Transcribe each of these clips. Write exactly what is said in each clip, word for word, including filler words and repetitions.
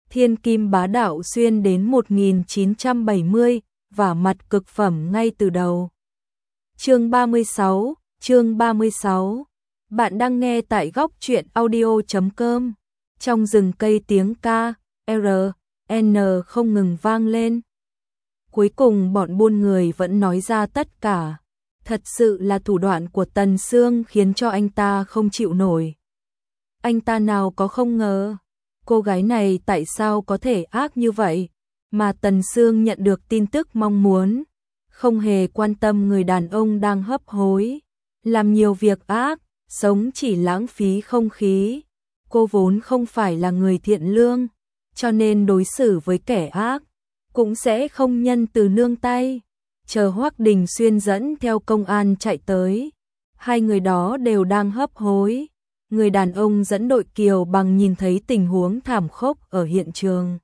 Thiên kim bá đạo xuyên đến một nghìn chín trăm bảy mươi, và mặt cực phẩm ngay từ đầu. Chương ba mươi sáu, chương ba mươi sáu. Bạn đang nghe tại góc truyện audio chấm com. Trong rừng cây tiếng ca, R, N không ngừng vang lên. Cuối cùng bọn buôn người vẫn nói ra tất cả. Thật sự là thủ đoạn của Tần Sương khiến cho anh ta không chịu nổi. Anh ta nào có không ngờ, cô gái này tại sao có thể ác như vậy, mà Tần Sương nhận được tin tức mong muốn, không hề quan tâm người đàn ông đang hấp hối, làm nhiều việc ác, sống chỉ lãng phí không khí. Cô vốn không phải là người thiện lương, cho nên đối xử với kẻ ác cũng sẽ không nhân từ nương tay. Chờ Hoắc Đình Xuyên dẫn theo công an chạy tới, hai người đó đều đang hấp hối. Người đàn ông dẫn đội Kiều Bằng nhìn thấy tình huống thảm khốc ở hiện trường,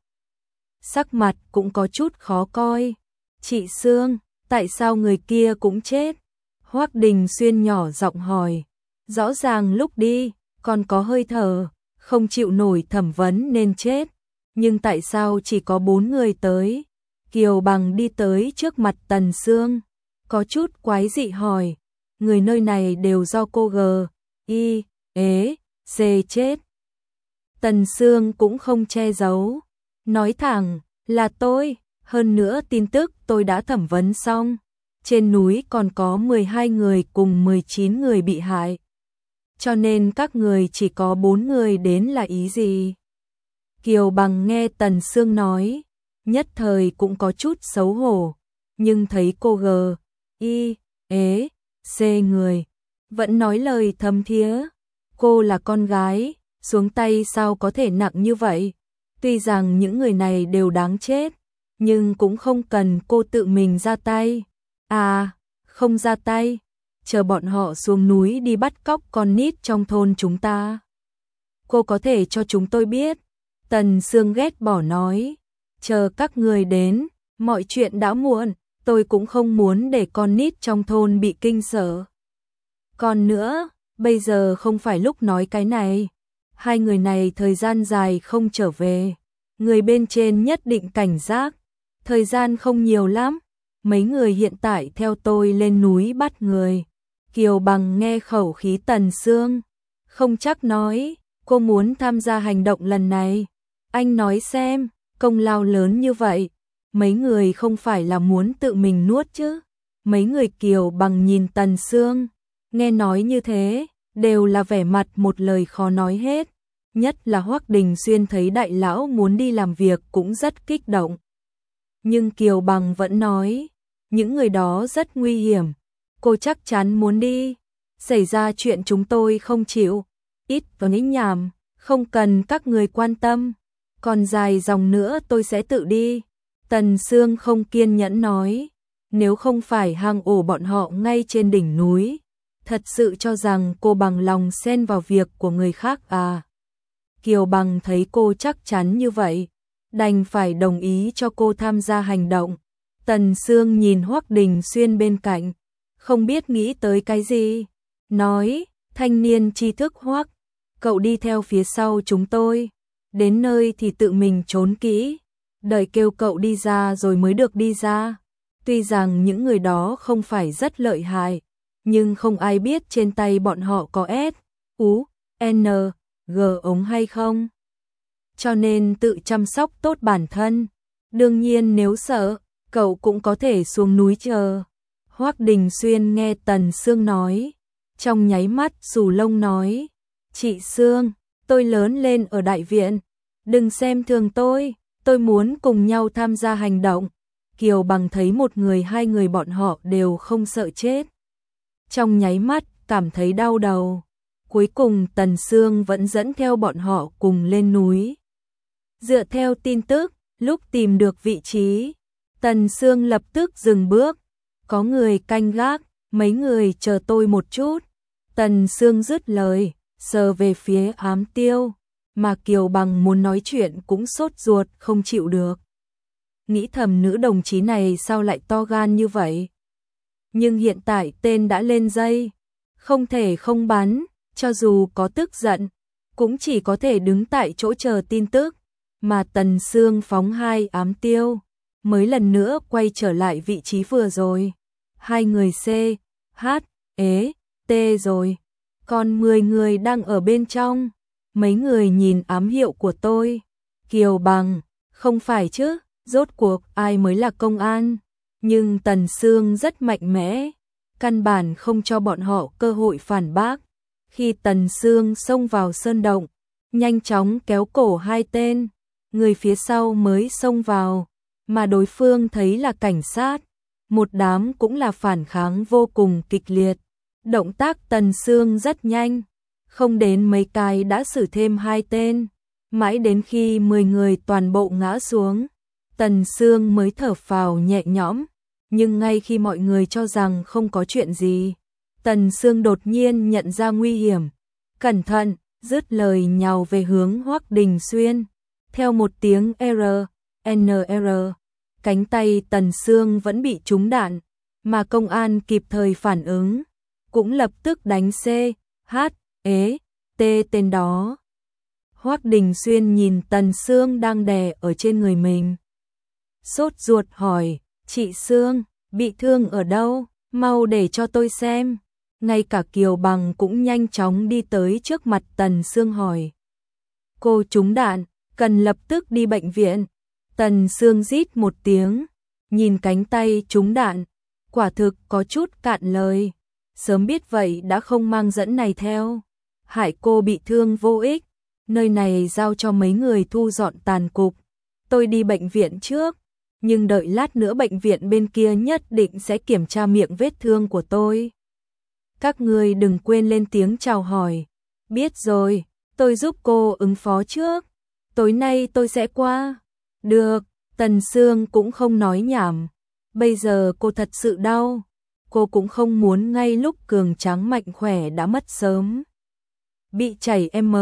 sắc mặt cũng có chút khó coi. Chị Sương, tại sao người kia cũng chết? Hoắc Đình Xuyên nhỏ giọng hỏi. Rõ ràng lúc đi còn có hơi thở, không chịu nổi thẩm vấn nên chết, nhưng tại sao chỉ có bốn người tới? Kiều Bằng đi tới trước mặt Tần Sương, có chút quái dị hỏi. Người nơi này đều do cô G, I, ế, C chết. Tần Sương cũng không che giấu, nói thẳng là tôi, hơn nữa tin tức tôi đã thẩm vấn xong. Trên núi còn có mười hai người cùng mười chín người bị hại, cho nên các người chỉ có bốn người đến là ý gì? Kiều Bằng nghe Tần Sương nói, nhất thời cũng có chút xấu hổ, nhưng thấy cô G, I, ế, C người, vẫn nói lời thâm thía. Cô là con gái, xuống tay sao có thể nặng như vậy? Tuy rằng những người này đều đáng chết, nhưng cũng không cần cô tự mình ra tay. À, không ra tay, chờ bọn họ xuống núi đi bắt cóc con nít trong thôn chúng ta. Cô có thể cho chúng tôi biết. Tần Sương ghét bỏ nói, chờ các người đến, mọi chuyện đã muộn, tôi cũng không muốn để con nít trong thôn bị kinh sợ. Còn nữa, bây giờ không phải lúc nói cái này. Hai người này thời gian dài không trở về, người bên trên nhất định cảnh giác. Thời gian không nhiều lắm, mấy người hiện tại theo tôi lên núi bắt người. Kiều Bằng nghe khẩu khí Tần Sương, không chắc nói, cô muốn tham gia hành động lần này. Anh nói xem, công lao lớn như vậy, mấy người không phải là muốn tự mình nuốt chứ? Mấy người Kiều Bằng nhìn Tần Sương, nghe nói như thế, đều là vẻ mặt một lời khó nói hết. Nhất là Hoắc Đình Xuyên thấy đại lão muốn đi làm việc cũng rất kích động. Nhưng Kiều Bằng vẫn nói, những người đó rất nguy hiểm, cô chắc chắn muốn đi. Xảy ra chuyện chúng tôi không chịu, ít vào nĩnh nhảm, không cần các người quan tâm. Còn dài dòng nữa tôi sẽ tự đi. Tần Sương không kiên nhẫn nói, nếu không phải hang ổ bọn họ ngay trên đỉnh núi, thật sự cho rằng cô bằng lòng xen vào việc của người khác à? Kiều Bằng thấy cô chắc chắn như vậy, đành phải đồng ý cho cô tham gia hành động. Tần Sương nhìn Hoắc Đình Xuyên bên cạnh, không biết nghĩ tới cái gì, nói, thanh niên tri thức Hoắc, cậu đi theo phía sau chúng tôi, đến nơi thì tự mình trốn kỹ, đợi kêu cậu đi ra rồi mới được đi ra. Tuy rằng những người đó không phải rất lợi hại, nhưng không ai biết trên tay bọn họ có S, U, N, G ống hay không. Cho nên tự chăm sóc tốt bản thân. Đương nhiên nếu sợ, cậu cũng có thể xuống núi chờ. Hoắc Đình Xuyên nghe Tần Sương nói, trong nháy mắt xù lông nói, chị Sương, tôi lớn lên ở đại viện, đừng xem thường tôi, tôi muốn cùng nhau tham gia hành động. Kiều Bằng thấy một người hai người bọn họ đều không sợ chết, trong nháy mắt cảm thấy đau đầu. Cuối cùng Tần Sương vẫn dẫn theo bọn họ cùng lên núi. Dựa theo tin tức, lúc tìm được vị trí, Tần Sương lập tức dừng bước. Có người canh gác, mấy người chờ tôi một chút. Tần Sương dứt lời, sờ về phía Ám Tiêu, mà Kiều Bằng muốn nói chuyện cũng sốt ruột không chịu được. Nghĩ thầm nữ đồng chí này sao lại to gan như vậy. Nhưng hiện tại tên đã lên dây, không thể không bắn, cho dù có tức giận, cũng chỉ có thể đứng tại chỗ chờ tin tức. mà Tần Sương phóng hai ám tiêu, mới lần nữa quay trở lại vị trí vừa rồi. Hai người C, H, ế, T rồi, còn mười người đang ở bên trong. Mấy người nhìn ám hiệu của tôi. Kiều Bằng, không phải chứ, rốt cuộc ai mới là công an. Nhưng Tần Sương rất mạnh mẽ, căn bản không cho bọn họ cơ hội phản bác. Khi Tần Sương xông vào sơn động, nhanh chóng kéo cổ hai tên, người phía sau mới xông vào, mà đối phương thấy là cảnh sát, một đám cũng là phản kháng vô cùng kịch liệt. Động tác Tần Sương rất nhanh, không đến mấy cái đã xử thêm hai tên, mãi đến khi mười người toàn bộ ngã xuống, Tần Sương mới thở phào nhẹ nhõm. Nhưng ngay khi mọi người cho rằng không có chuyện gì, Tần Sương đột nhiên nhận ra nguy hiểm. Cẩn thận, dứt lời nhào về hướng Hoắc Đình Xuyên. Theo một tiếng R, N R, cánh tay Tần Sương vẫn bị trúng đạn, mà công an kịp thời phản ứng, cũng lập tức đánh C, H, ế, T tên đó. Hoắc Đình Xuyên nhìn Tần Sương đang đè ở trên người mình, sốt ruột hỏi, chị Sương, bị thương ở đâu, mau để cho tôi xem. Ngay cả Kiều Bằng cũng nhanh chóng đi tới trước mặt Tần Sương hỏi. Cô trúng đạn, cần lập tức đi bệnh viện. Tần Sương rít một tiếng, nhìn cánh tay trúng đạn, quả thực có chút cạn lời. Sớm biết vậy đã không mang dẫn này theo, hại cô bị thương vô ích. Nơi này giao cho mấy người thu dọn tàn cục, tôi đi bệnh viện trước. Nhưng đợi lát nữa bệnh viện bên kia nhất định sẽ kiểm tra miệng vết thương của tôi. Các người đừng quên lên tiếng chào hỏi. Biết rồi, tôi giúp cô ứng phó trước. Tối nay tôi sẽ qua. Được, Tần Sương cũng không nói nhảm. Bây giờ cô thật sự đau. Cô cũng không muốn ngay lúc cường tráng mạnh khỏe đã mất sớm. Bị chảy M,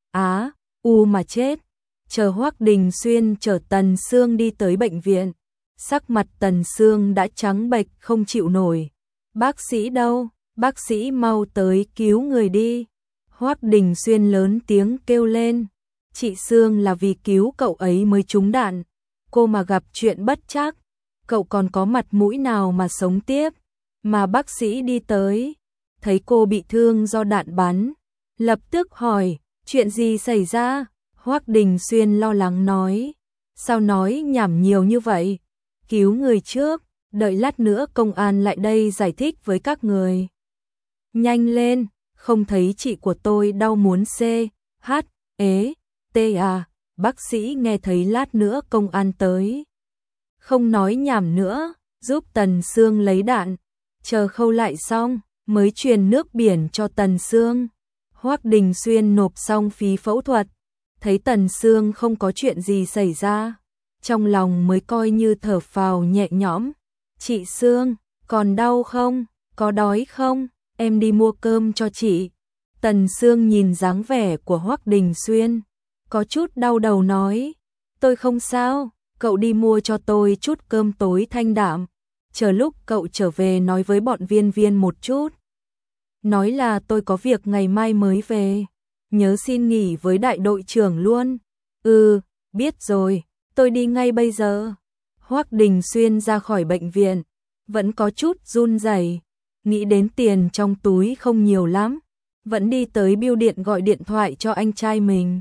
Á, U mà chết. Chờ Hoắc Đình Xuyên chở Tần Sương đi tới bệnh viện, sắc mặt Tần Sương đã trắng bệch không chịu nổi. Bác sĩ đâu? Bác sĩ mau tới cứu người đi. Hoắc Đình Xuyên lớn tiếng kêu lên. Chị Sương là vì cứu cậu ấy mới trúng đạn. Cô mà gặp chuyện bất trắc, cậu còn có mặt mũi nào mà sống tiếp. Mà bác sĩ đi tới, thấy cô bị thương do đạn bắn, lập tức hỏi, chuyện gì xảy ra? Hoắc Đình Xuyên lo lắng nói, sao nói nhảm nhiều như vậy? Cứu người trước, đợi lát nữa công an lại đây giải thích với các người. Nhanh lên, không thấy chị của tôi đau muốn C, H, ế, T à? Bác sĩ nghe thấy lát nữa công an tới. Không nói nhảm nữa, giúp Tần Sương lấy đạn, chờ khâu lại xong, mới truyền nước biển cho Tần Sương. Hoắc Đình Xuyên nộp xong phí phẫu thuật, thấy Tần Sương không có chuyện gì xảy ra, trong lòng mới coi như thở phào nhẹ nhõm. Chị Sương, còn đau không? Có đói không? Em đi mua cơm cho chị. Tần Sương nhìn dáng vẻ của Hoắc Đình Xuyên, có chút đau đầu nói, tôi không sao, cậu đi mua cho tôi chút cơm tối thanh đạm, chờ lúc cậu trở về nói với bọn viên viên một chút. Nói là tôi có việc ngày mai mới về, nhớ xin nghỉ với đại đội trưởng luôn. Ừ, biết rồi, tôi đi ngay bây giờ. Hoắc Đình Xuyên ra khỏi bệnh viện, vẫn có chút run rẩy, nghĩ đến tiền trong túi không nhiều lắm, vẫn đi tới bưu điện gọi điện thoại cho anh trai mình.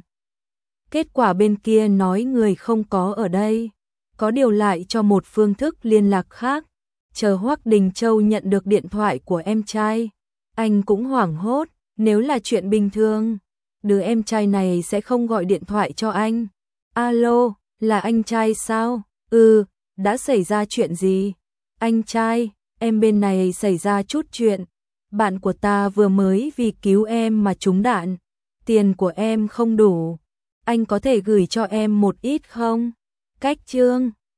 Kết quả bên kia nói người không có ở đây, có điều lại cho một phương thức liên lạc khác. Chờ Hoắc Đình Châu nhận được điện thoại của em trai, anh cũng hoảng hốt, nếu là chuyện bình thường, đứa em trai này sẽ không gọi điện thoại cho anh. Alo, là anh trai sao? Ừ, đã xảy ra chuyện gì? Anh trai, em bên này xảy ra chút chuyện. Bạn của ta vừa mới vì cứu em mà trúng đạn. Tiền của em không đủ. Anh có thể gửi cho em một ít không? Cách Trương,